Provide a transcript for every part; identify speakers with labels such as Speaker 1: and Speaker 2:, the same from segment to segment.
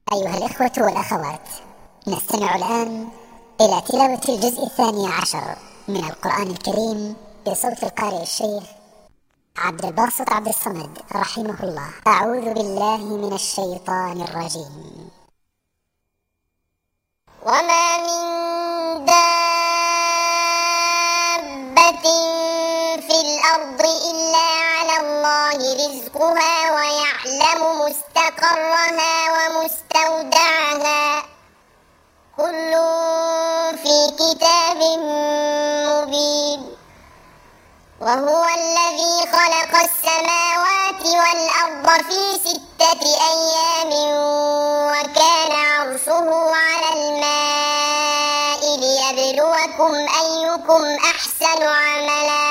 Speaker 1: أيها الإخوة والأخوات، نستمع الآن إلى تلاوة الجزء 12 من القرآن الكريم بصوت القارئ الشيخ عبد الباسط عبد الصمد رحمه الله. أعوذ بالله من الشيطان الرجيم.
Speaker 2: وما من دابة في الأرض إلا على الله رزقها ويعلم مستقرها ومستودعها، كل في كتاب مبين. وهو الذي خلق السماوات والأرض في 6 أيام وكان عرشه على الماء ليبلوكم أيكم أحسن عملا.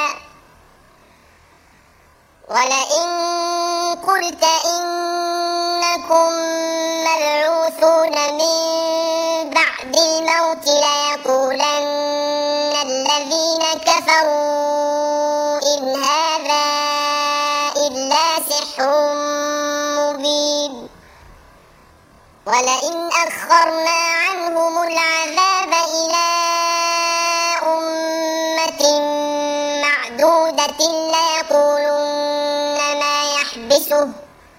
Speaker 2: ولئن قلت إنكم مبعوثون من بعد الموت ليقولن الذين كفروا إن هذا إلا سحر مبين. ولئن أخرنا عنهم العذاب إلى أمة معدودة ليقولن ما يحبسه،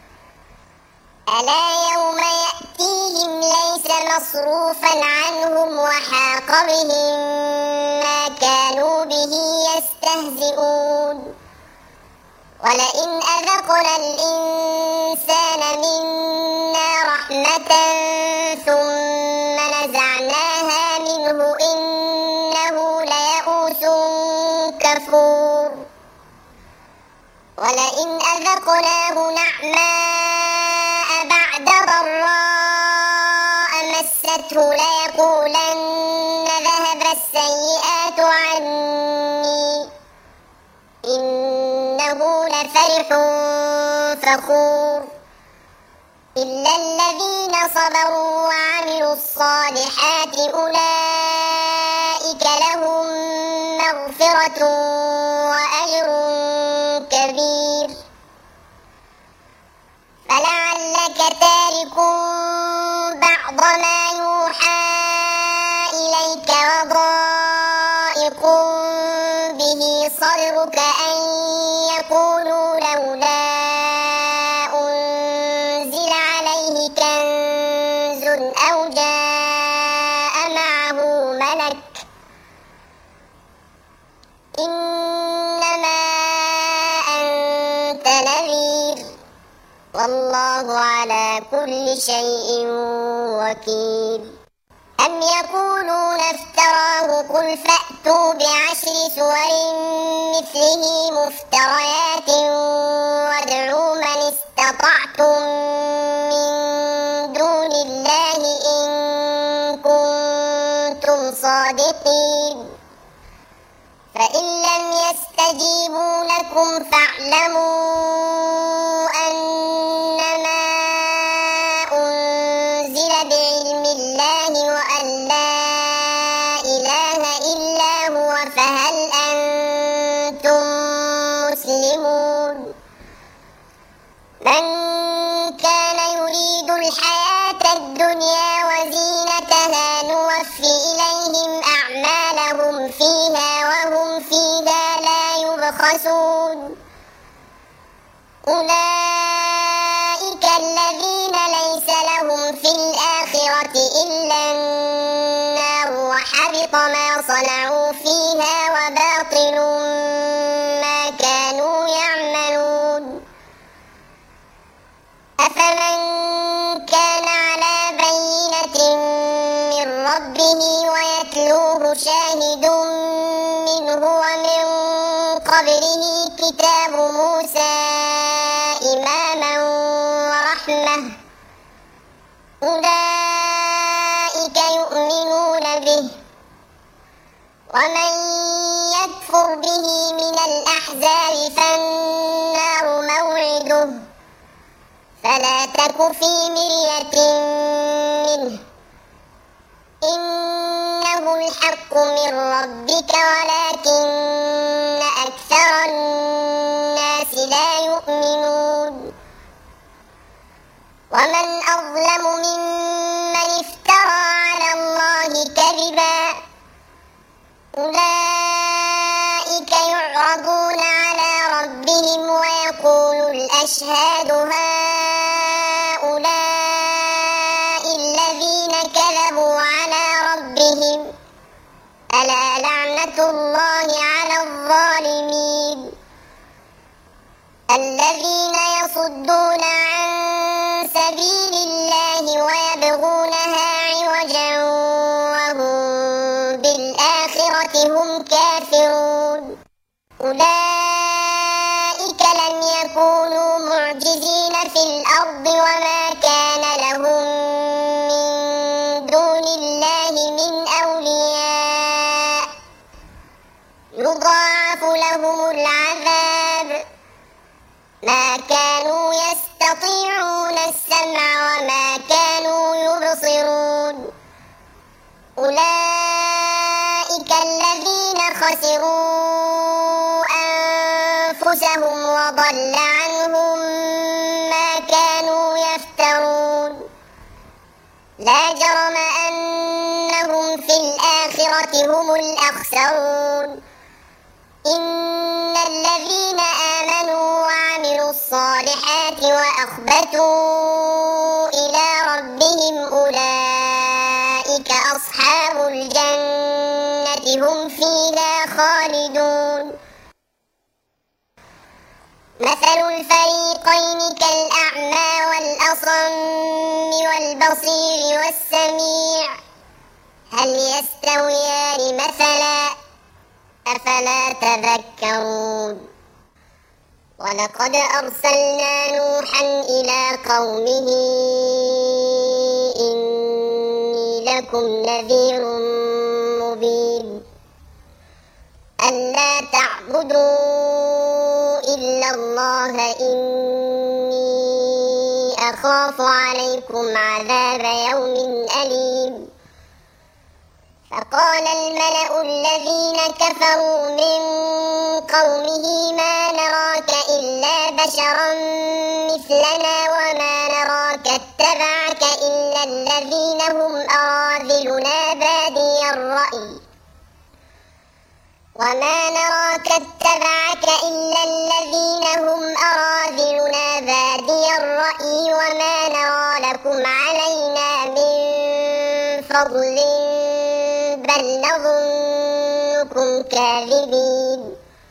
Speaker 2: ألا يوم يأتيهم ليس مصروفا عنهم وحاق بهم ما كانوا به يستهزئون. ولئن أذقنا الإنسان منا رحمة ثم نزعناها منه إنه ليئوس كفور. ولئن أذقناه نعماء بعد ضراء مسته ليقولن ذهب السيئات عني إنه لفرح فخور. إلا الذين صبروا وعملوا الصالحات أولئك لهم مغفرة وأجر كبير. فلعلك تارك بعض ما يوحى إليك وضائق به صدرك أن يقولوا لولا أنزل عليه كنز أو جاء معه ملك، إنما أنت نذير والله على كل شيء وكيل. أم يقولون افتراه قل فأتوا ب10 سور مثله مفتريات وادعوا من استطعتم من دون الله إن كنتم صادقين. فإن لم يستجيبوا لكم فاعلموا أنما أنزل بعلم الله وأن لا إله إلا هو فهل أنتم مسلمون. من كان يريد الحياة الدنيا وزينتها نوفي إليهم أعمالهم فيها وهم فيها لا يبخسون. أولئك الذين ليس لهم في الآخرة إلا النار وحبط ما صنعوا فيها وباطل ما كانوا يعملون. أفمن كان على بينة من ربه ويتلوه شاهد منه ومن قبله كتاب موسى إماما ورحمة أولئك يؤمنون به. ومن يكفر به من الأحزاب فالنار موعده فلا تك في مرية منه إنه الحق من ربك ولكن أكثر الناس لا يؤمنون. ومن أظلم ممن أشهاد هؤلاء الذين كذبوا على ربهم ألا لعنة الله على الظالمين الذين يصدون عن سبيل الله ويبغونها عوجا وهم بالآخرة هم كافرون أولئك لم يكونوا معجزين في الأرض وما كان لهم من دون الله من أولياء يضاعف لهم العذاب ما كانوا يستطيعون السمع وما كانوا يبصرون أولئك الذين خسروا أنفسهم وضل عنهم ما كانوا يفترون لا جرم أنهم في الآخرة هم الأخسرون إن الذين آمنوا وعملوا الصالحات وأخبتوا إلى ربهم أولئك أصحاب الجنة هم فيها خالدون مثل الفريقين كالأعمى والأصم والبصير والسميع هل يستويان مثلا أفلا تذكرون ولقد أرسلنا نوحا إلى قومه إني لكم نذير مبين ألا تعبدوا إلا الله إني أخاف عليكم عذاب يوم أليم فقال الملأ الذين كفروا من قومه ما نراك إلا بشرا مثلنا وما نراك اتبعك إلا الذين هم أراذلنا بادي الرأي وما نراك اتبعك إلا الذين هم أراذلنا بادي الرأي وما نرى لكم علينا من فضل بل نظنكم كاذبين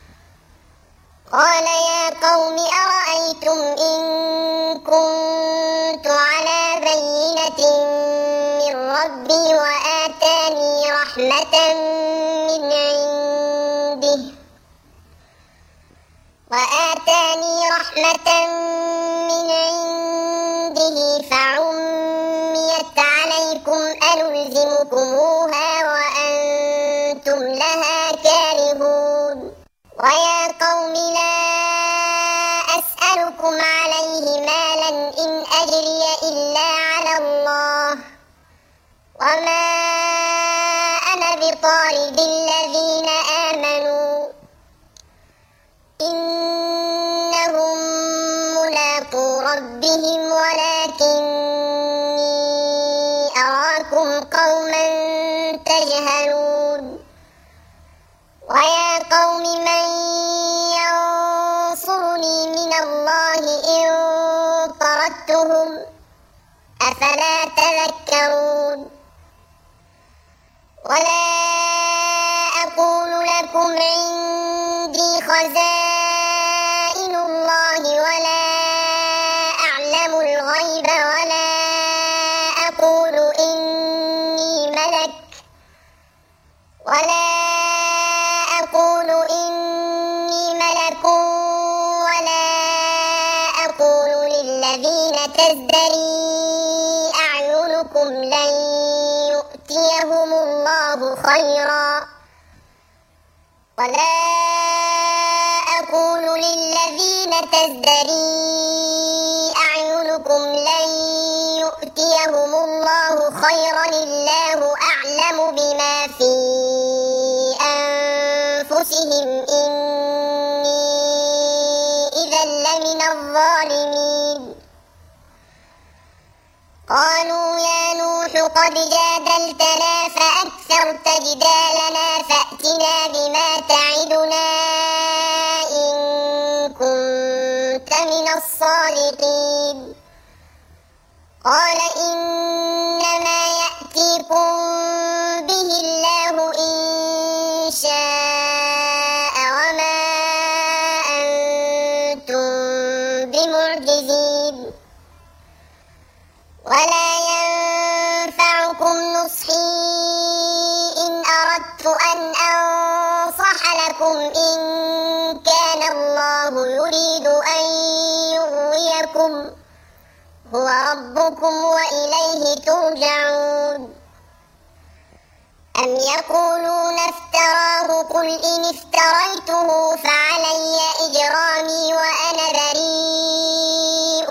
Speaker 2: قال يا قوم أرأيتم إن كنت على بينة من ربي وآتاني رحمة من عنده فعميت عليكم أنلزمكموها وأنتم لها كارهون ويا قوم لا أسألكم عليه مالا إن أجري إلا على الله وما أنا بطارد الذين آمنوا إنهم ملاقو ربهم ولكني أراكم قوما تجهلون ويا قوم من ينصرني من الله إن طردتهم أفلا تذكرون ولا أقول لكم عندي خزائن الله ولا أعلم الغيب ولا أقول إني ملك ولا أقول للذين تزدري أعينكم لن يؤتيهم الله خيرا ولا أقول للذين تزدري أعينكم لن يؤتيهم الله خيرا الله أعلم بما في أنفسهم إني إذا لمن الظالمين قالوا يا نوح قد جادلتنا فأكثرت جدالنا فأتنا بما تعدنا إن كنت من الصادقين صادقين. قال إنما يأتيكم به الله إن شاء وما أنتم بمعجزين. ولا ينفعكم نصحي إن أردت أن أنصح لكم إن كان الله يريد أن يغويكم هو ربكم وإليه ترجعون. أم يقولون افتراه قل إن افتريته فعلي إجرامي وأنا بريء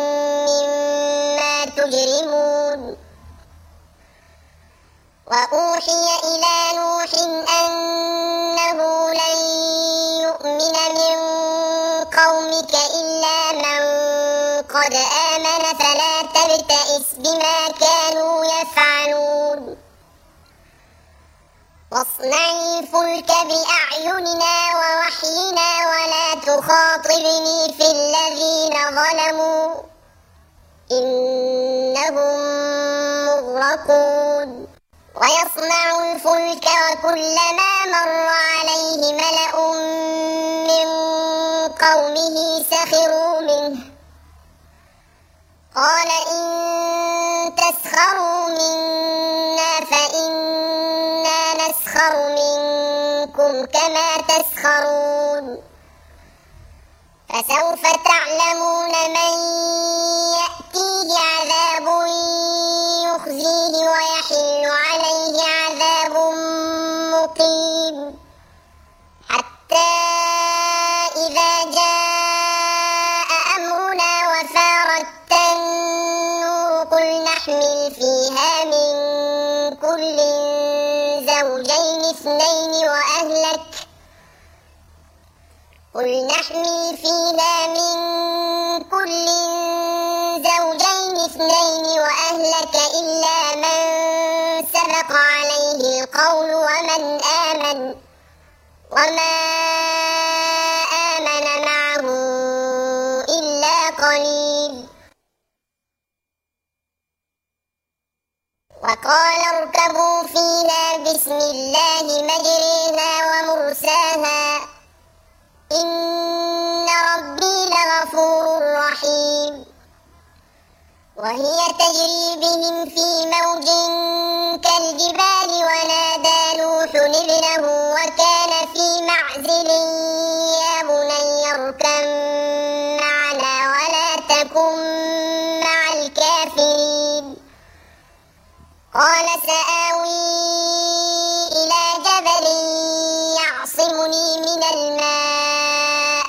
Speaker 2: مما تجرمون. وأوحي إلى نوح أنه لن يؤمن من قومك إلا من قد آمن فلا تبتئس بما كانوا يفعلون. واصنع الفلك بأعيننا ووحينا ولا تخاطبني في الذين ظلموا إنهم مغرقون. ويصنع الفلك وكلما مر عليه ملأ من قومه سخروا منه قال إن تسخروا منا فإنا نسخر منكم كما تسخرون. فسوف تعلمون من يأتيه عذاب يخزيه ويحل عليه عذاب مقيم. حتى إذا جاء أمرنا وفارت النور قل نحمل فيها من كل زوجين اثنين وأهلك قل نحمل فيها من كل زوجين اثنين وأهلك إلا من سبق عليه القول وما آمن معه إلا قليل. وقال اركبوا فيها بسم الله مجريها ومرساها إن ربي لغفور رحيم. وهي تجري بهم في موج كالجبال ونادى نوح ابنه وكان في معزل يا بني اركب معنا ولا تكن مع الكافرين. قال سآوي إلى جبل يعصمني من الماء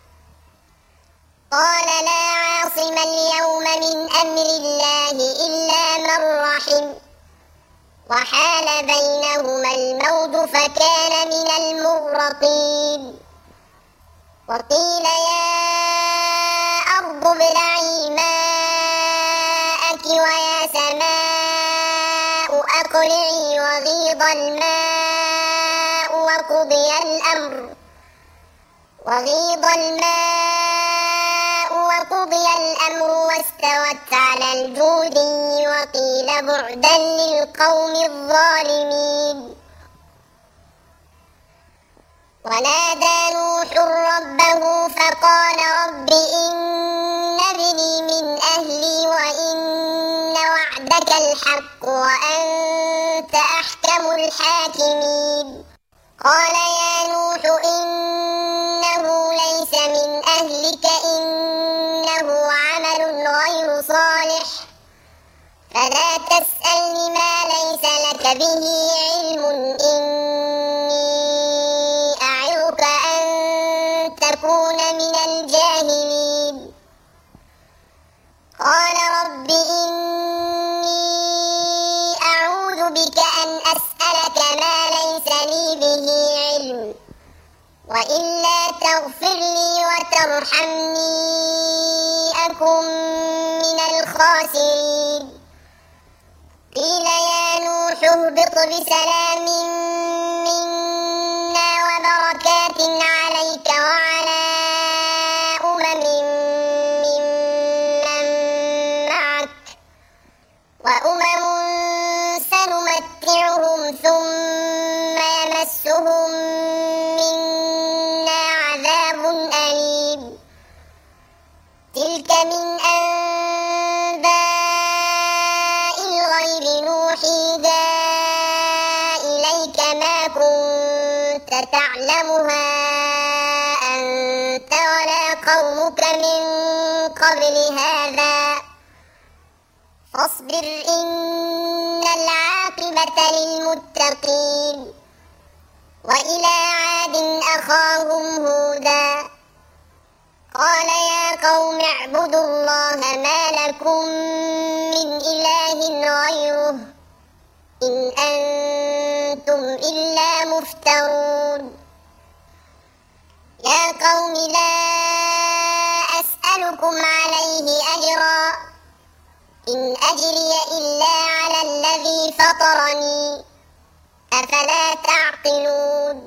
Speaker 2: قال لا عاصم اليوم من أمر الله إلا من رحم وحال بينهما الموج فكان من المغرقين. وقيل يا أرض ابلعي ماءك ويا سماء أقلعي وغيض الماء وقضي الأمر واستوت على الجود وقيل بعدا للقوم الظالمين. ونادى نوح ربه فقال رب إن ابني من أهلي وإن وعدك الحق وأنت أحكم الحاكمين. قال يا نوح إنه ليس من أهلك إنه عمل غير صالح فلا تسألني ما ليس لك به علم إني أعظك أن تكون من الجاهلين. قال رب إني أعوذ بك أن أسألك ما ليس لي به علم وإلا تغفر لي وترحمني أكن من الخاسرين. قيل يا نوح اهبط بسلام منا وبركات عليك وعلى أمم وأمم سنمتعهم ثم يمسهم منا عذاب أليم تلك من أنباء الغيب نوحيها إليك ما كنت تعلمها أنت ولا قومك من قبل هذا فاصبر إن العاقبة للمتقين وإلى عاد أخاهم هودا قال يا قوم اعبدوا الله ما لكم من إله غيره إن أنتم إلا مفترون يا قوم لا أسألكم عليه أجرا إن أجري إلا على الذي فطرني أفلا تعقلون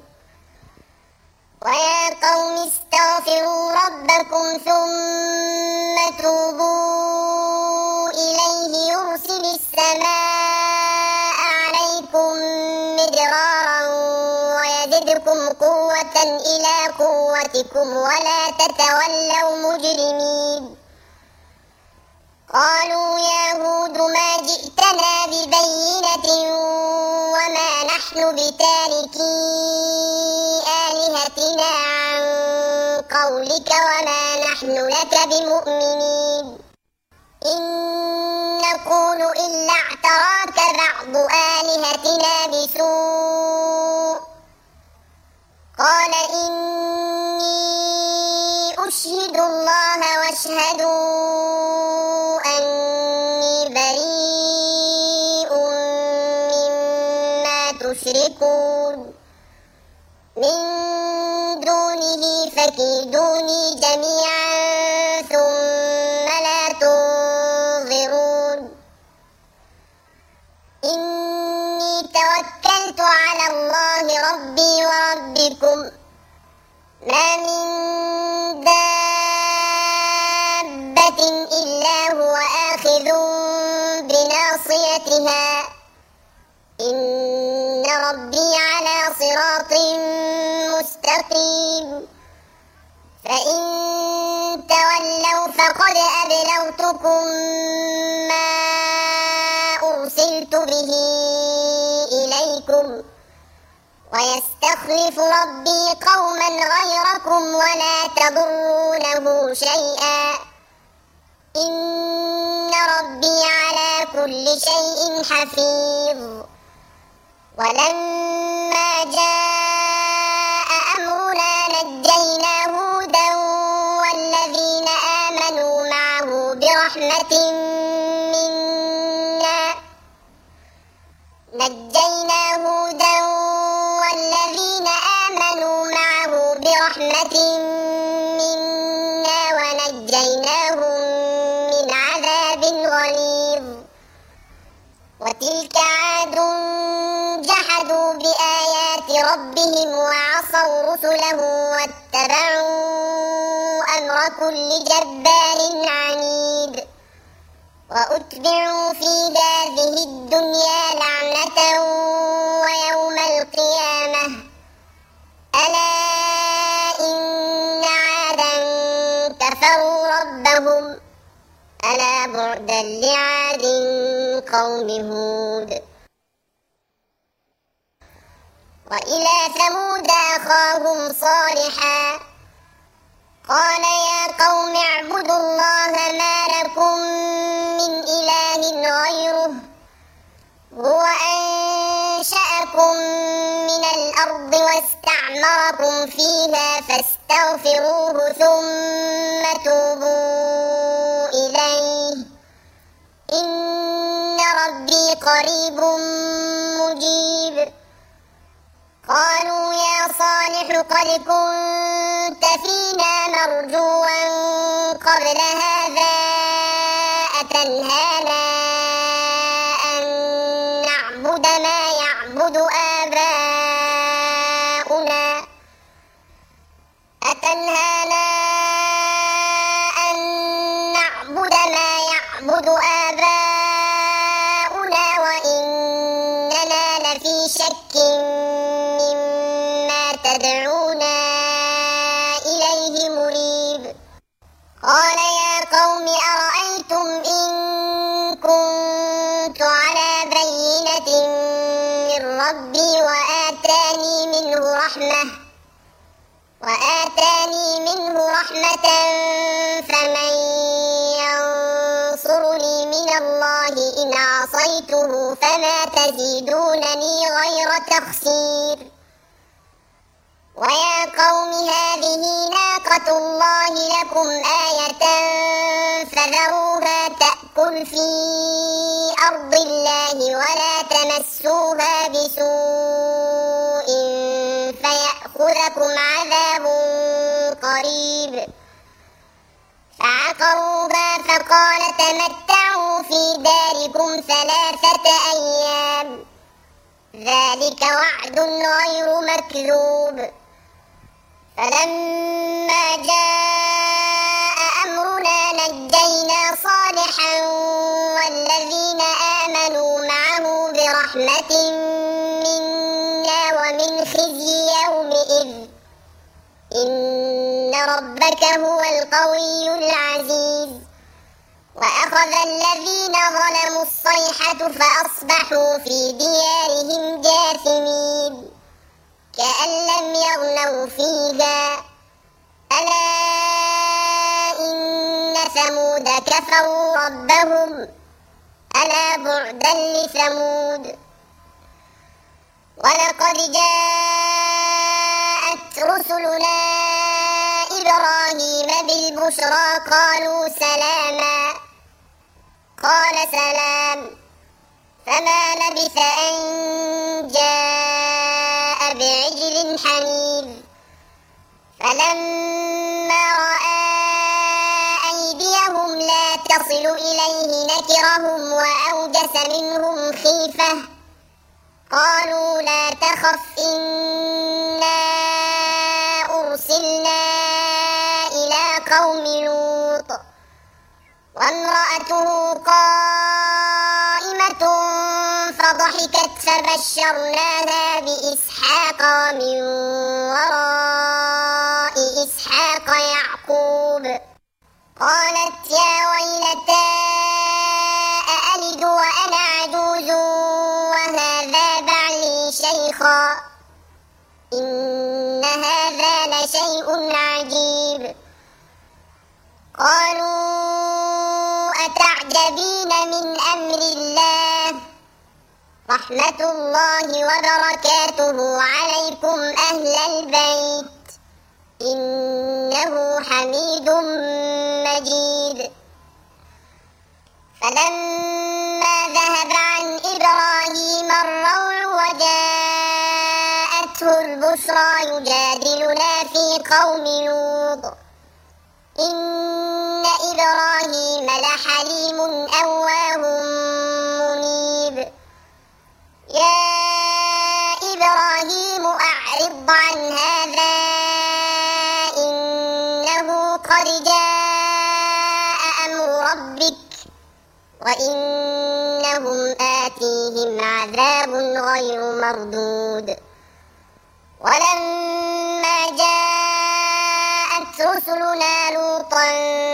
Speaker 2: ويا قوم استغفروا ربكم ثم توبوا إليه يرسل السماء عليكم مدرارا ويزدكم قوة إلى قوتكم ولا تتولوا مجرمين قالوا يا هود ما جئتنا ببينة وما نحن بتاركي آلهتنا عن قولك وما نحن لك بمؤمنين إن نقول إلا اعتراك بعض آلهتنا بسوء قال إني أشهد الله واشهدوا أني بريء مما تشركون من دونه فكيدوني جميعا ثم لا تنظرون إني توكلت على الله ربي وربكم ما من دابة إلا هو آخذ بناصيتها إن ربي على صراط مستقيم فإن تولوا فقد أبلغتكم ما أرسلت به إليكم ويستخلف ربي قوما غيركم ولا تضرونه شيئا إن ربي على كل شيء حفيظ ولما جاء أمرنا نجينا هودا والذين آمنوا معه برحمة منا نجينا هودا والذين آمنوا معه برحمة منا ونجيناهم من عذاب غليظ وتلك عاد جحدوا بآيات ربهم وعصوا رسله واتبعوا أمر كل جبار عنيد وأتبعوا في هذه الدنيا لعنة ويوم القيامة ألا إن عادا كفروا ربهم ألا بعدا لعاد قوم هود وإلى ثمود أخاهم صالحا قال يا قوم اعبدوا الله ما لكم من إله غيره هو أنشأكم من الأرض واستعمركم فيها فاستغفروه ثم توبوا إليه إن ربي قريب مجيب قالوا يا صالح قد كنت فينا مرجوا قبل هذا أتنهانا أن نعبد ما يعبد آباؤنا ربي وآتاني منه رحمة فمن ينصرني من الله إن عصيته فما تزيدونني غير تخسير. ويا قوم هذه ناقة الله لكم آية فذروها تأكل في أرض الله ولا تمسوها بسوء فيأخذكم عذاب قريب. فعقروها فقال تمتعوا في داركم 3 أيام ذلك وعد غير مكذوب. فلما جاء أمرنا نجينا صالحا والذين آمنوا معه برحمة منا ومن خزي يومئذ إن ربك هو القوي العزيز. وأخذ الذين ظلموا الصيحة فأصبحوا في ديارهم جاثمين كأن لم يغنوا فيها ألا إن ثمود كفروا ربهم ألا بعدا لثمود. ولقد جاءت رسلنا إبراهيم بالبشرى قالوا سلاما قال سلام فما لبث أن جاء بعجل حنيذ. فلما رأى أيديهم لا تصل إليه نكرهم وأوجس منهم خيفة قالوا لا تخف إنا أرسلنا إلى قوم لوط وامرأته قائمة فضحكت فبشرناها بإسحاق ومن وراء إسحاق يعقوب. قالت يا ويلتى أألد وأنا عجوز وهذا بعلي شيخا إن هذا لشيء عجيب. قالوا أتعجبين من أمر الله رحمة الله وبركاته عليكم أهل البيت إنه حميد مجيد. فلما ذهب عن إبراهيم الروع وجاءته البشرى يجادلنا في قوم لوط إن إبراهيم لحليم أواه منيب. يا إبراهيم أعرض عن هذا إنه قد جاء أمر ربك وإنهم آتيهم عذاب غير مردود. ولما جاءت رسلنا لوطا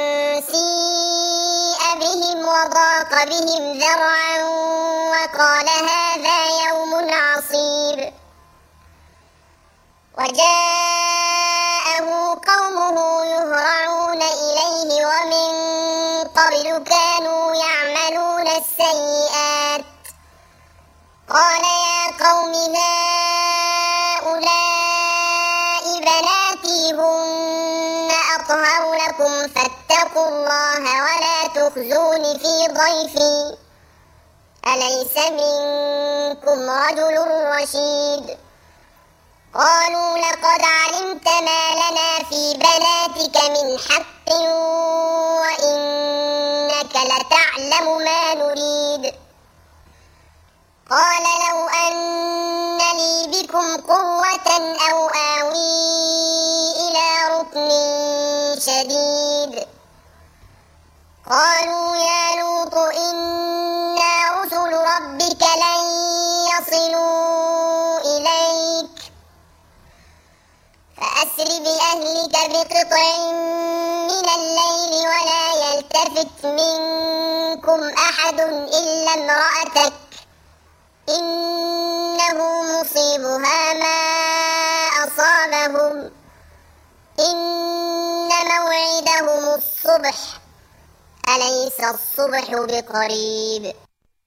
Speaker 2: سيء بهم وضاق بهم ذرعا وقال هذا يوم عصيب. وجاءه قومه يهرعون إليه ومن قبل كانوا يعملون السيئات قال يا قوم هؤلاء بناتي هن أطهر لكم فاتقوا الله ولا تخزون في ضيفي أليس منكم رجل رشيد. قالوا لقد علمت ما لنا في بناتك من حق وإنك لتعلم ما نريد. قال لو أن لي بكم قوة أو آوي إلى ركن شديد. قالوا يا لوط إنا رسل ربك لن يصلوا إليك فأسر بأهلك بقطع من الليل ولا يلتفت منكم أحد إلا امرأتك إنه الصبح أليس الصبح بقريب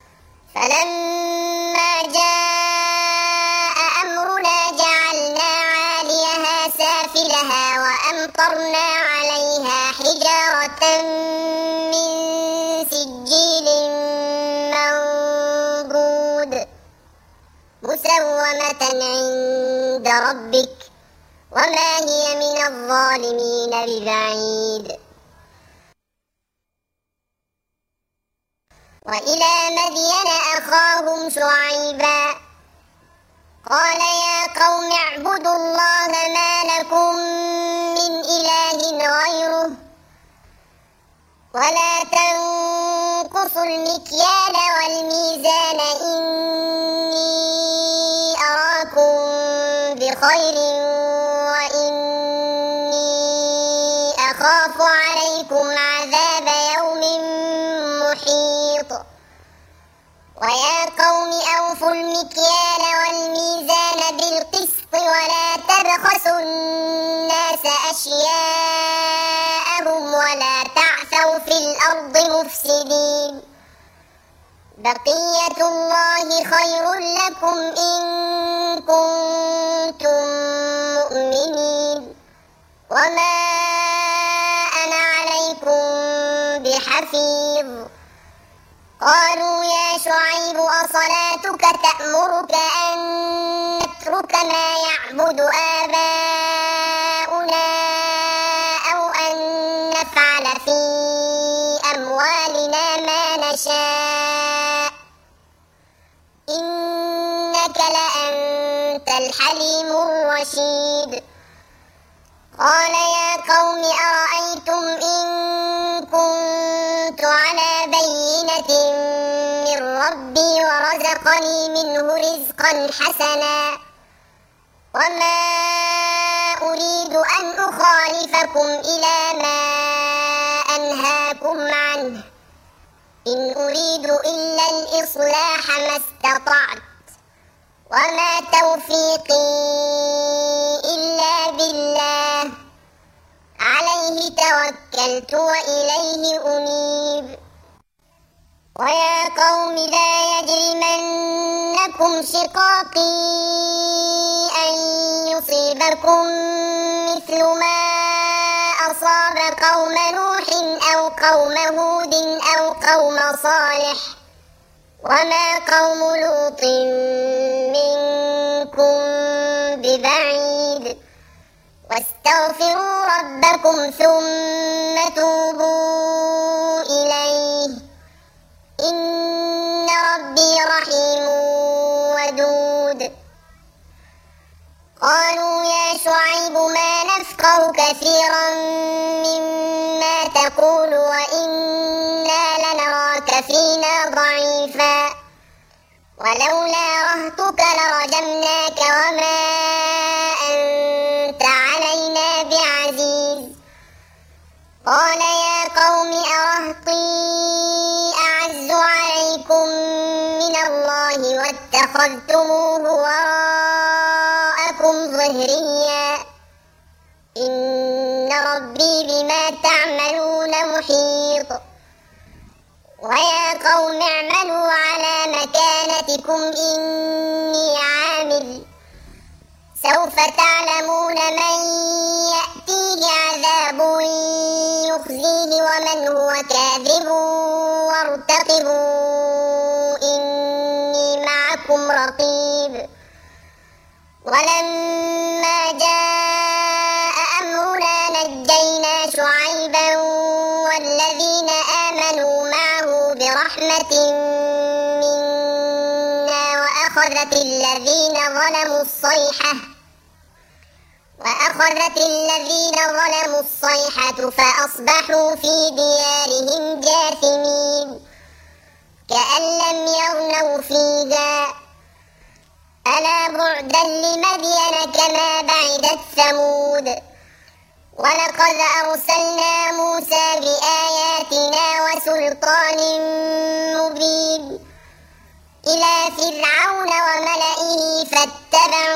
Speaker 2: فلما جاء أمرنا جعلنا عاليها سافلها وأمطرنا عليها حجارة من سجيل منضود مسومة عند ربك وما هي من الظالمين ببعيد وإلى مدين أخاهم شعيبا قال يا قوم اعبدوا الله ما لكم من إله غيره ولا تنقصوا المكيال والميزان إني أراكم بخير وإني أخاف عليكم عذاب يوم محيط ويا قوم أوفوا المكيال والميزان بالقسط ولا تبخسوا الناس أشياءهم ولا تعثوا في الأرض مفسدين بقية الله خير لكم إن كنتم مؤمنين وما أنا عليكم بحفيظ قالوا يا شعيب أصلاتك تأمرك أن نترك ما يعبد آباؤنا أو أن نفعل في أموالنا ما نشاء إنك لأنت الحليم الرشيد قال يا قوم أرأيتم إن كنت على بينة من ربي ورزقني منه رزقا حسنا وما أريد أن أخالفكم إلى ما أنهاكم عنه إن أريد إلا الإصلاح ما استطعت وما توفيقي إلا بالله عليه توكلت وإليه أنيب ويا قوم لا يجرمنكم شقاقي أن يصيبكم مثل ما أصاب قوم نوح أو قوم هود أو قوم صالح وما قوم لوط منكم ببعيد واستغفروا ربكم ثم توبوا إليه إن ربي رحيم ودود قالوا يا شعيب ما نفقه كثيرا مما تقول وإنا لنراك فينا ضعيفا ولولا رهطك لرجمناك وما أنت علينا بعزيز قال يا قوم أرهطي أعز عليكم من الله واتخذتموه وراءكم ظهريا إن ربي بما تعملون محيط ويا قوم اعملوا على مكانتكم إني عامل سوف تعلمون من يأتيه عذاب يخزيه ومن هو كاذب وارتقبوا إني معكم رقيب ولما جاء أمرنا نجينا شعيبا والذين آمنوا معه برحمة منا وأخذت الذين ظلموا الصيحة فأصبحوا في ديارهم جاثمين كأن لم يغنوا فيها ألا بعدا لمدين كما بعدت ثمود ولقد أرسلنا موسى بآياتنا وسلطان مبين إلى فرعون وملئه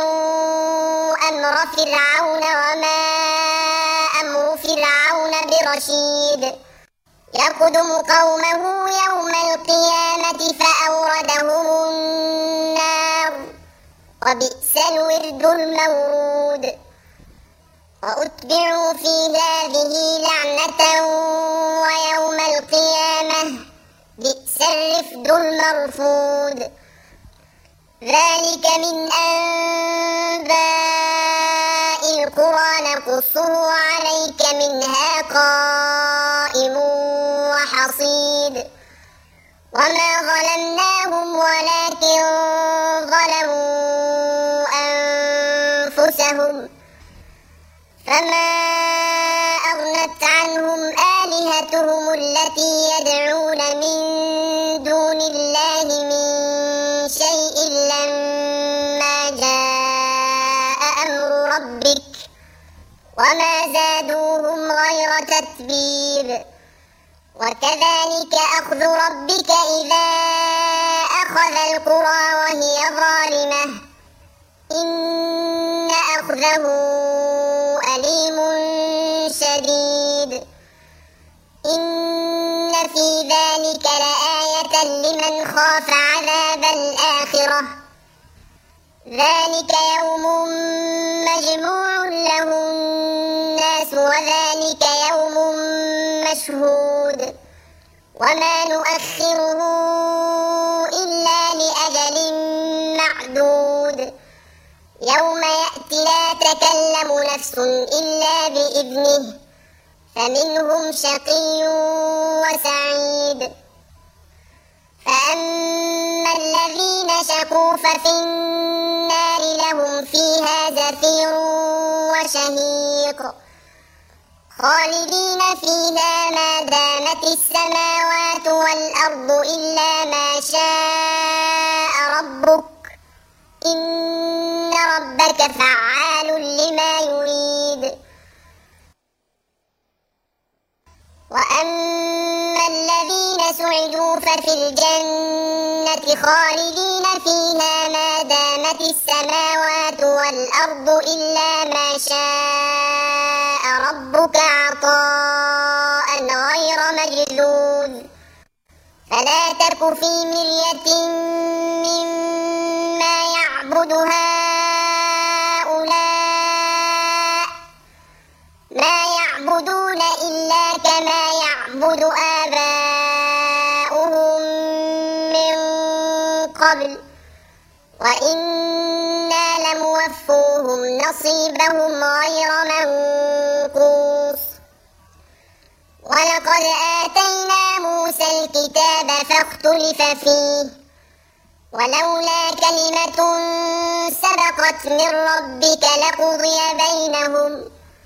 Speaker 2: فاتبعوا أمر فرعون وما أمر فرعون رشيد يقدم قومه يوم القيامة فأوردهم النار وبئس الورد المورود وأتبعوا في هذه لعنة ويوم القيامة بئس الرفد المرفود ذلك من أنباء القرى نقصه عليك منها قائم وحصيد وما ظلمناهم ولكن ظلموا أنفسهم فما أغنت عنهم آلهتهم التي يدعون من دون الله من شيء لما جاء أمر ربك وما زادوهم غير تتبيب وكذلك أخذ ربك إذا أخذ القرى وهي ظالمة إن أخذه أليم شديد إن في ذلك لآية لمن خاف عذاب الآخرة ذلك يوم مجموع له الناس وذلك يوم مشهود وما نؤخره إلا لأجل معدود يوم يأتي لا تكلم نفس إلا بإذنه فمنهم شقي وسعيد فأما الذين شقوا ففي النار لهم فيها زفير وشهيق خالدين فيها ما دامت السماوات والأرض إلا ما شاء ربك إن ربك فعال لما يريد وأما الذين سعدوا ففي الجنة خالدين فيها ما دامت السماوات والأرض إلا ما شاء ربك عطاء غير مجذوذ فلا تك في مرية مما يعبد هؤلاء ما يعبدون إلا كما يعبد آباؤهم من قبل وإنا لموفوهم نصيبهم غير منقوص ولقد آتينا موسى الكتاب فاختلف فيه ولولا كلمة سبقت من ربك لقضي بينهم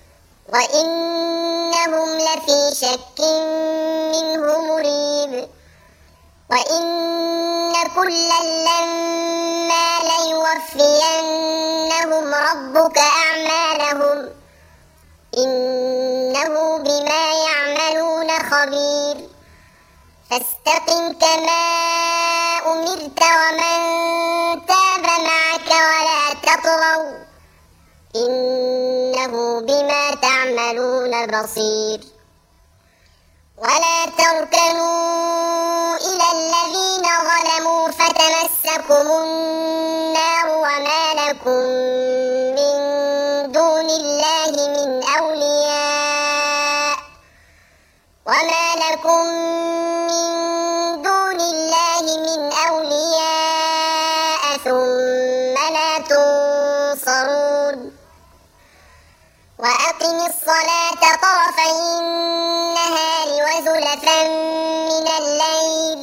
Speaker 2: وإنهم لفي شك منه مريب وإن كلا لما ليوفينهم ربك أعمالهم إنه بما يعملون خبير فاستقم كما أمرت ومن تاب معك ولا تطغوا إنه بما تعملون بصير ولا تركنوا إلى الذين ظلموا فتمسكم النار وما لكم من دون الله من أولياء وما لكم من دون الله من أولياء ثم لا تنصرون وأقم الصلاة طرفي النهار وزلفا من الليل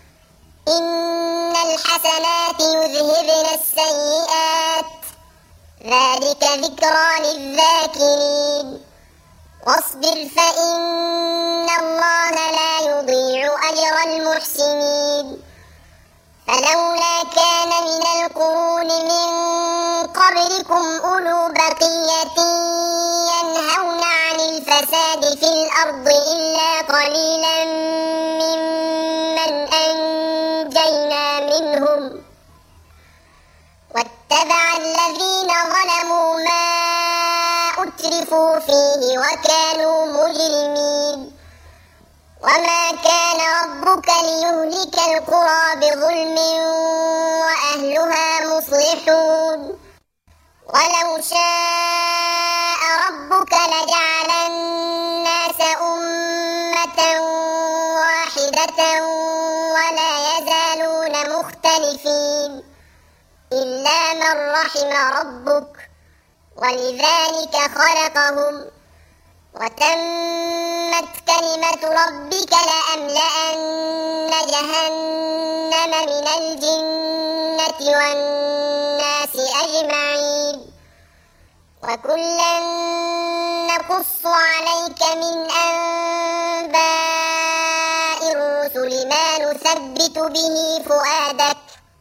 Speaker 2: إن الحسنات يذهبن السيئات ذلك ذكرى للذاكرين واصبر فإن الله لا يضيع أجر المحسنين فلولا كان من القرون من قبلكم أولو بقية ينهون عن الفساد في الأرض إلا قليلا ممن أنجينا منهم واتبع الذين ظلموا ما أترفوا فيه وكانوا مجرمين وما كان ربك ليهلك القرى بظلم وأهلها مصلحون ولو شاء ربك لجعل الناس أمة واحدة ولا يزالون مختلفين إلا من رحم ربك ولذلك خلقهم وتمت كلمة ربك لأملأن جهنم من الجنة والناس أجمعين وكلا نقص عليك من أنباء الرسل ما نثبت به فؤادك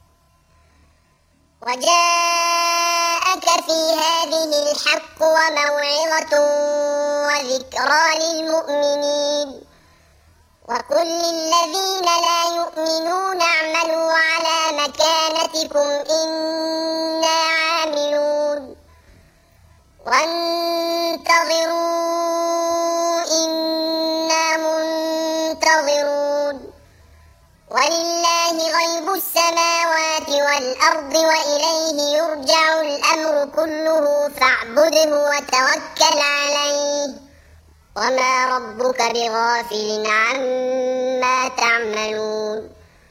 Speaker 2: وجاءك في هذه الحق وموعظة وذكرى للمؤمنين وقل للذين لا يؤمنون اعملوا على مكانتكم إنا عاملون وانتظروا إنا منتظرون ولله غيب السماوات والأرض وإليه يرجع الأمر كله فاعبده وتوكل عليه وما ربك بغافل عما تعملون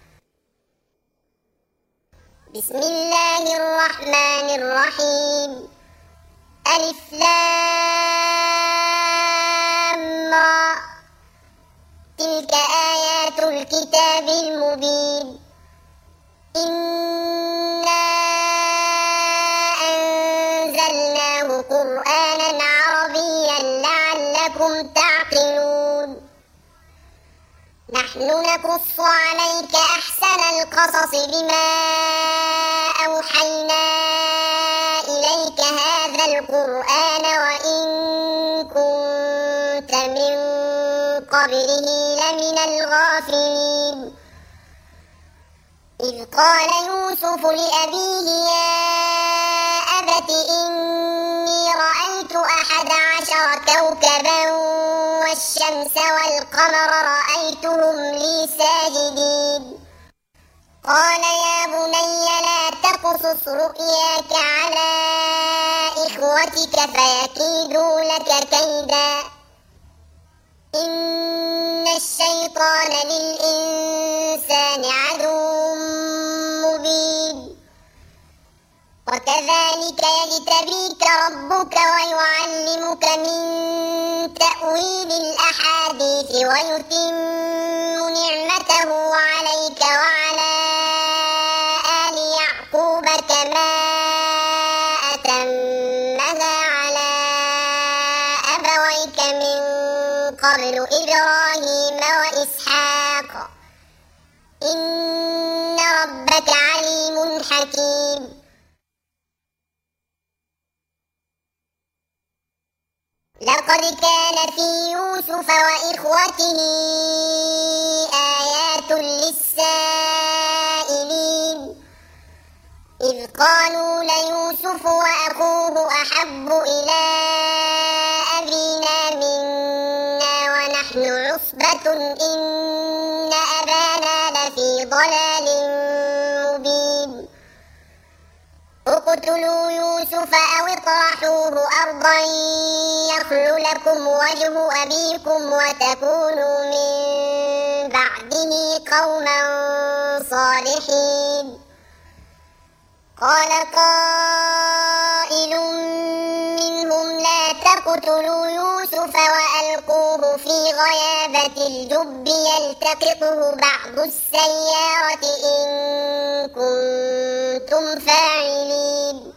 Speaker 2: بسم الله الرحمن الرحيم ألف لام را تلك آيات الكتاب المبين إنا أنزلناه قرآنا عربيا لعلكم تعقلون نحن نقص عليك أحسن القصص بما أوحينا إليك هذا القرآن وإن كنت من قبله لمن الغافلين إذ قال يوسف لأبيه يا أبت إني رأيت 11 كوكبا والشمس والقمر رأيتهم لي ساجدين قال يا بني لا تقصص رؤياك على إخوتك فيكيدوا لك كيدا إن الشيطان للإنسان عدو مبين وكذلك يجتبيك ربك ويعلمك من تأويل الأحاديث ويتم نعمته عليك وعلى آل يعقوب كما أتمها على أبويك من قبل إبراهيم وإسحاق إن ربك عليم حكيم لقد كان في يوسف وإخوته آيات للسائلين إذ قالوا ليوسف وأخوه أحب إلى أبينا منا ونحن عصبة إن أبانا لفي ضلال مبين اقتلوا يوسف أو اطرحوه أرضا يخل لكم وجه أبيكم وتكونوا من بعده قوما صالحين قال قائل منهم لا تقتلوا يوسف وألقوه في غيابة الجب يلتقطه بعض السيارة إن كنتم فاعلين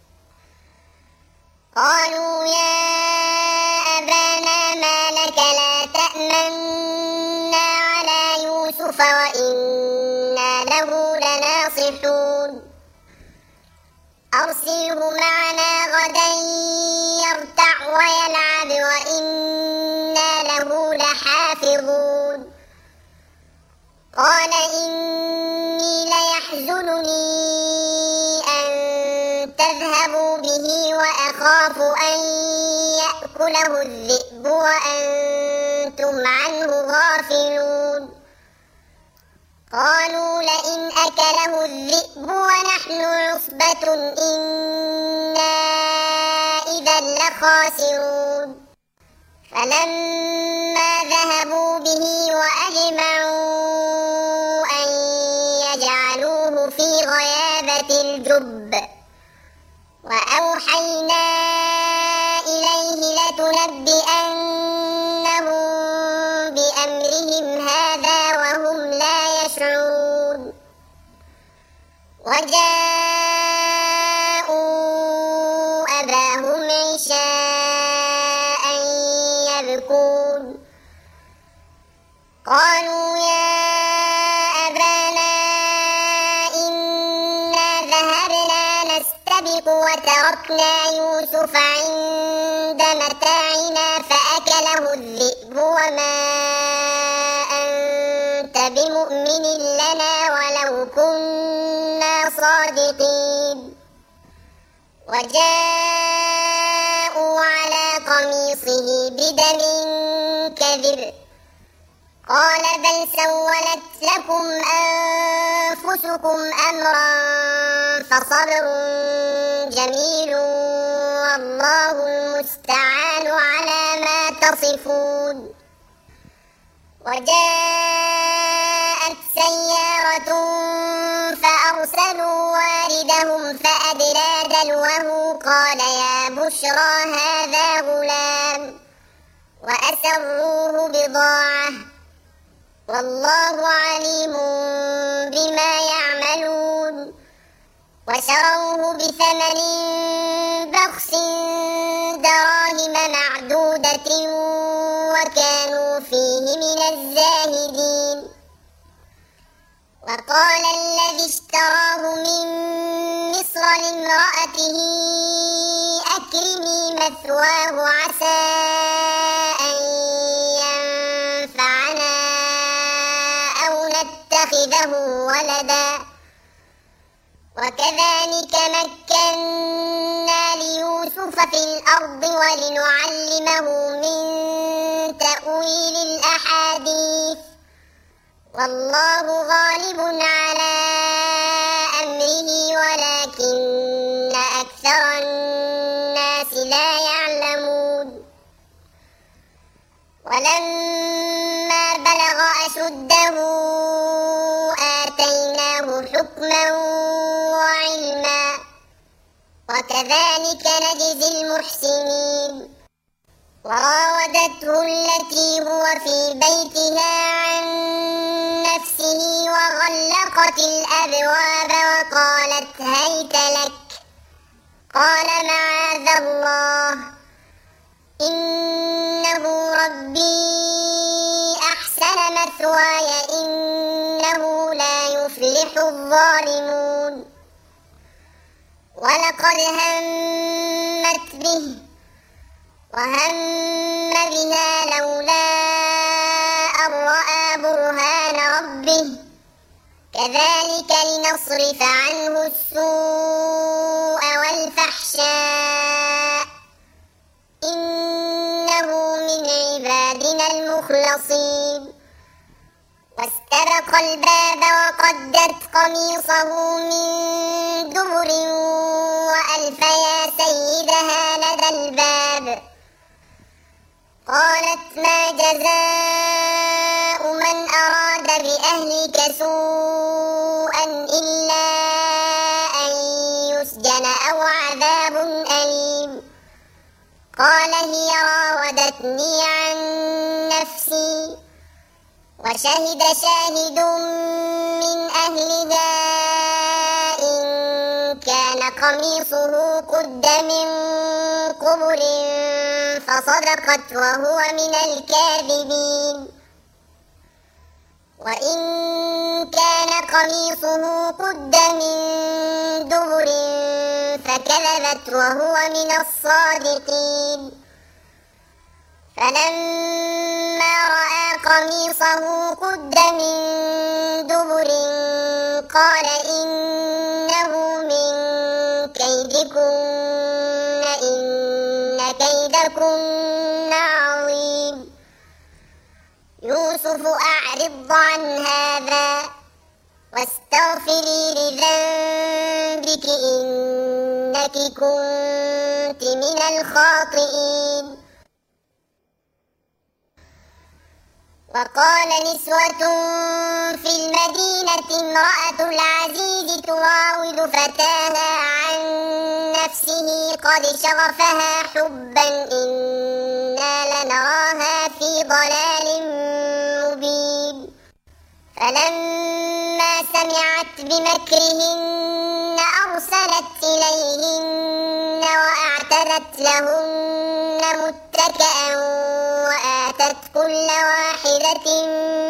Speaker 2: قالوا يا أبانا ما لك لا تأمنا على يوسف وإنا له لناصحون أرسله معنا غدا يرتع ويلعب وإنا له لحافظون قال إني ليحزنني أن تذهبوا به وأخاف أن فيأكله الذئب وأنتم عنه غافلون قالوا لئن أكله الذئب ونحن عصبة إنا إذا لخاسرون فلما ذهبوا به وأجمعوا أن يجعلوه في غيابة الجب وأوحينا إليه لتنبئنهم بأمرهم هذا وهم لا يشعرون وجاءوا أباهم عشاء يبكون قالوا يا أبانا إنا ذهبنا نستبق وتركنا يوسف عند متاعنا فأكله الذئب وما أنت بمؤمن لنا ولو كنا صادقين وجاءوا على قميصه بدم كذب قال بل سولت لكم أنفسكم أمرا فصبر جميل والله المستعان على ما تصفون وجاءت سيارة فأرسلوا واردهم فأدلى دلوه قال يا بشرى هذا غلام وأسروه بضاعة والله عليم بما يعملون وشروه بثمن بخس دراهم معدودة وكانوا فيه من الزاهدين وقال الذي اشتراه من مصر لامرأته أكرمي مثواه عسى أن ينفعنا أو نتخذه ولدا وكذلك مكنا ليوسف في الأرض ولنعلمه من تأويل الأحاديث والله غالب على أمره ولكن أكثر الناس لا يعلمون ولما بلغ أشده آتيناه حكما وعلما وكذلك نجزي المحسنين وراودته التي هو في بيتها عن نفسه وغلقت الأبواب وقالت هيت لك قال معاذ الله إنه ربي أحسن مثواي إنه لا يفلح الظالمون ولقد همت به وهم بها لولا أن رأى برهان ربه كذلك لنصرف عنه السوء والفحشاء إنه من عبادنا المخلصين واستبق الباب وقدت قميصه من دبر وألف يا سيدها لدى الباب قالت ما جزاء من أراد بأهلك سوءا إلا أن يسجن أو عذاب أليم قال هي راودتني عن نفسي وشهد شاهد من أهلها إن كان قميصه قد من قبل فصدقت وهو من الكاذبين وإن كان قميصه قد من دبر فكذبت وهو من الصادقين فلما رأى قميصه قد من دبر قال إنه من كيدكن إن كيد كيدكن عظيم. يوسف أعرض عن هذا واستغفري لذنبك إنك كنت من الخاطئين. وقال نسوة في المدينة امرأة العزيز تراود فتاها عن نفسه قد شغفها حبا إنا لنراها في ضلال مبين. فلما سمعت بمكرهن أرسلت إليهن وأعتدت لهن متكئا وآتت كل واحدة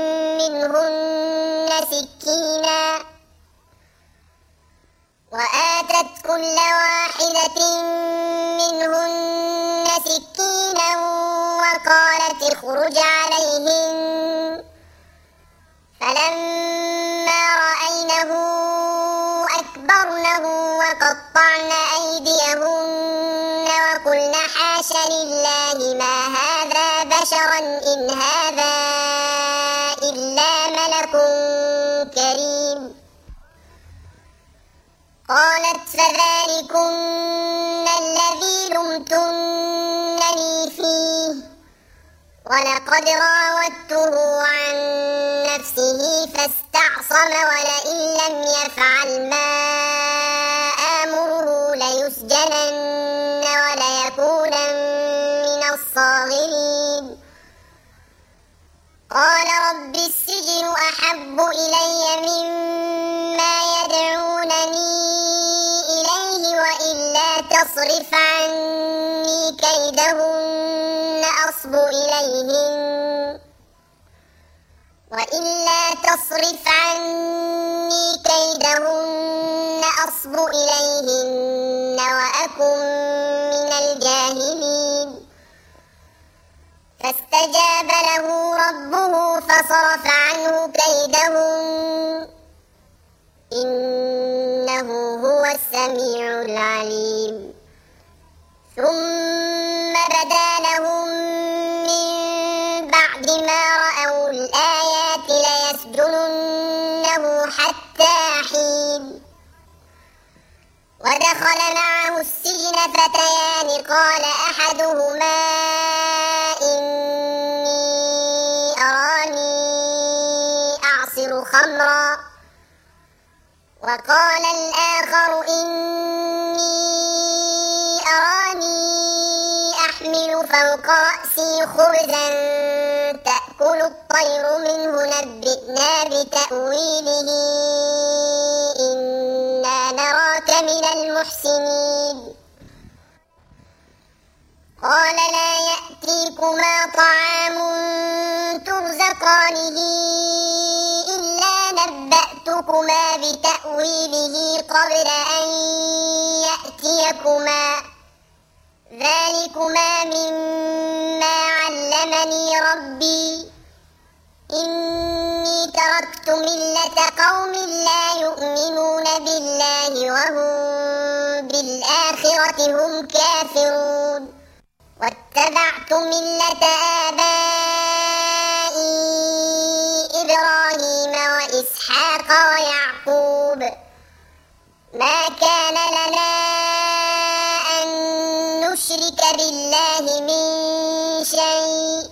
Speaker 2: منهن سكينا وقالت اخرج عليهن. فلما رأينه أكبرنه وقطعن أيديهن وقلن حاش لله ما هذا بشرا إن هذا إلا ملك كريم. قالت فذلكن الذي لمتنني فيه ولقد راودته عن نفسه فاستعصم ولئن لم يفعل ما آمره ليسجنن وليكونا من الصاغرين. قال رب السجن أحب إلي مما يدعونني إليه وإلا تصرف عني كيدهن أصب إليهن وأكن من الجاهلين. فاستجاب له ربه فصرف عنه كيدهن إنه هو السميع العليم. ثم بدا لهم من بعد ما رأوا الآيات ليسجننه حتى حين. ودخل معه السجن فتيان قال أحدهما إني أراني أعصر خمرا وقال الآخر إني أراني أحمل فوق رأسي خبزا تأكل الطير منه نبئنا بتأويله إنا نراك من المحسنين. قال لا يأتيكما طعام ترزقانه إلا نبأتكما بتأويله قبل أن يأتيكما ذلكما مما علمني ربي إني تركت ملة قوم لا يؤمنون بالله وهم بالآخرة هم كافرون واتبعت ملة آبائي إبراهيم وإسحاق ويعقوب ما كان لنا أن نشرك بالله من شيء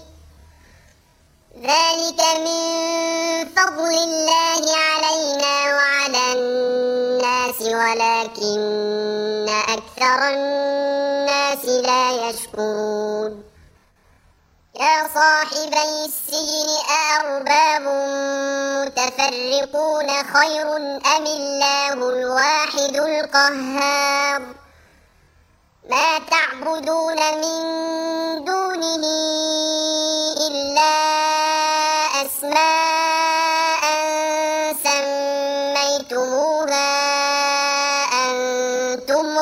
Speaker 2: ذلك من فضل الله علينا وعلى الناس ولكن أكثر الناس لا يشكرون. يا صاحبي السجن أأرباب متفرقون خير أم الله الواحد القهار. ما تعبدون من دونه إلا أسماء سميتموها أنتم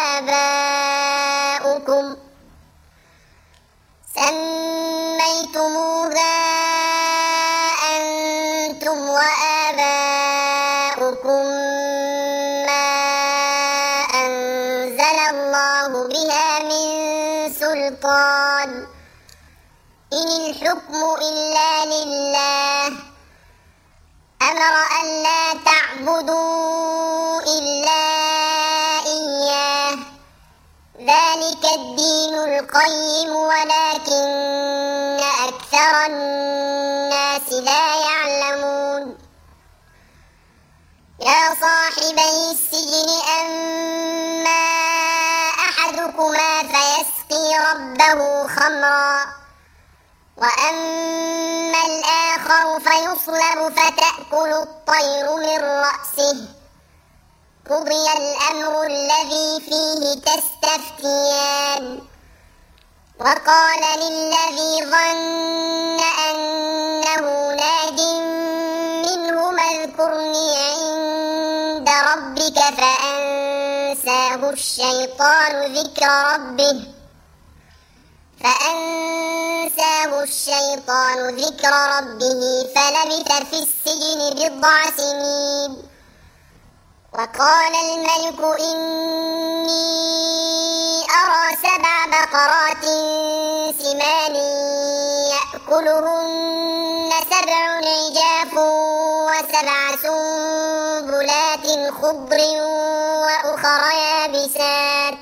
Speaker 2: وآباؤكم ما أنزل الله بها من سلطان قال إن الحكم إلا لله أمر أن لا تعبدوا إلا إياه ذلك الدين القيم ولكن أكثر الناس لا يعلمون يا صاحبي السجن أما أحدكما فيسقي ربه خمرا وأما الآخر فيصلب فتأكل الطير من رأسه قضي الأمر الذي فيه تستفتيان وقال للذي ظن أنه ناج منهما اذكرني عند ربك فأنساه الشيطان ذكر ربه فلبث في السجن بضع سنين وقال الملك إني أرى 7 بقرات سمان يأكلهن 7 عجاف و7 سنبلات خضر وأخر يابسات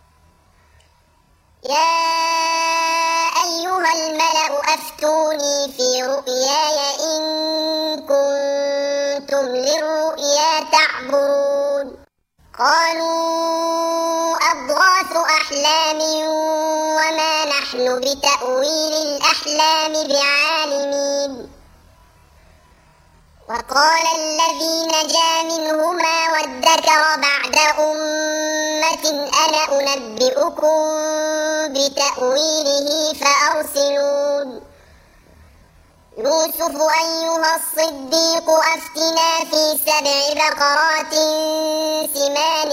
Speaker 2: يا أيها الملأ أفتوني في رؤياي إن كنتم للرؤيا تعبرون قالوا أضغاث أحلام وما نحن بتأويل الأحلام بعالمين وقال الذي نجا منهما وادكر بعد أمة أنا أنبئكم بتأويله فأرسلون يوسف أيها الصديق أفتنا في 7 بقرات سمان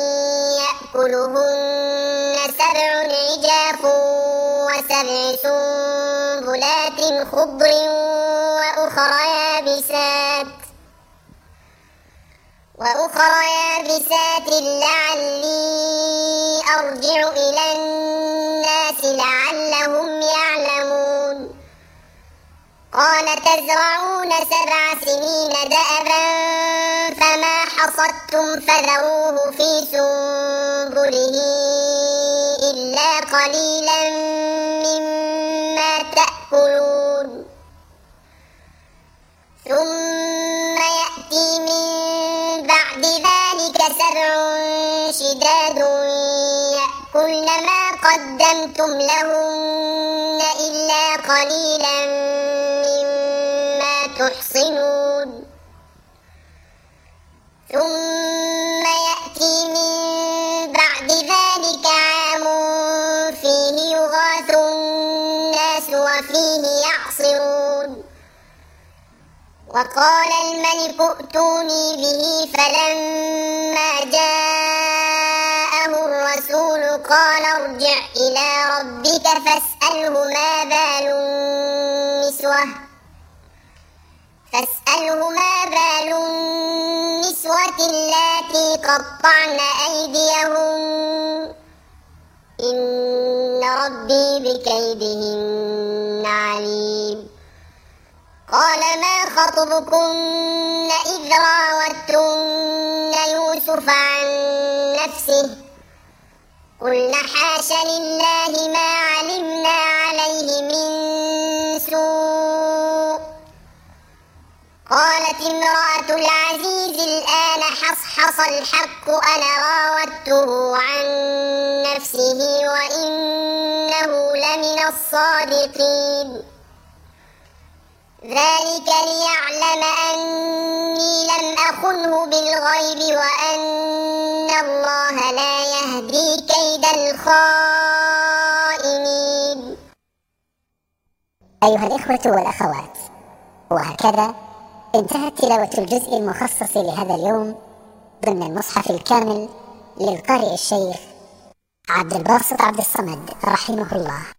Speaker 2: يأكلهن 7 عجاف و7 سنبلات خضر وأخر يابسات لعلي أرجع إلى الناس لعلهم يعلمون قال تزرعون 7 سنين دأبا فما حصدتم فذروه في سنبله إلا قليلا مما تأكلون ثم يأتي من بعد ذلك 7 شداد يأكلن ما قدمتم لهن إلا قليلا مما تحصنون ثم يأتي من بعد ذلك عام فيه يغاث الناس وفيه يعصرون وقال الملك ائتوني به فلما جاءه الرسول قال ارجع إلى ربك فاسأله ما بال النسوة اللاتي قطعن أيديهن إن ربي بكيدهن عليم قال ما خطبكن إذ راوتن يوسف عن نفسه قلنا حاش لله ما علمنا عليه من سوء قالت امرأة العزيز الآن حصحص الحق أنا راودته عن نفسه وإنه لمن الصادقين ذلك ليعلم أني لم أخنه بالغيب وأن الله لا يهدي كيد الخائنين.
Speaker 1: أيها الإخوة والأخوات، وهكذا انتهت تلاوة الجزء المخصص لهذا اليوم ضمن المصحف الكامل للقارئ الشيخ عبد الباسط عبد الصمد رحمه الله.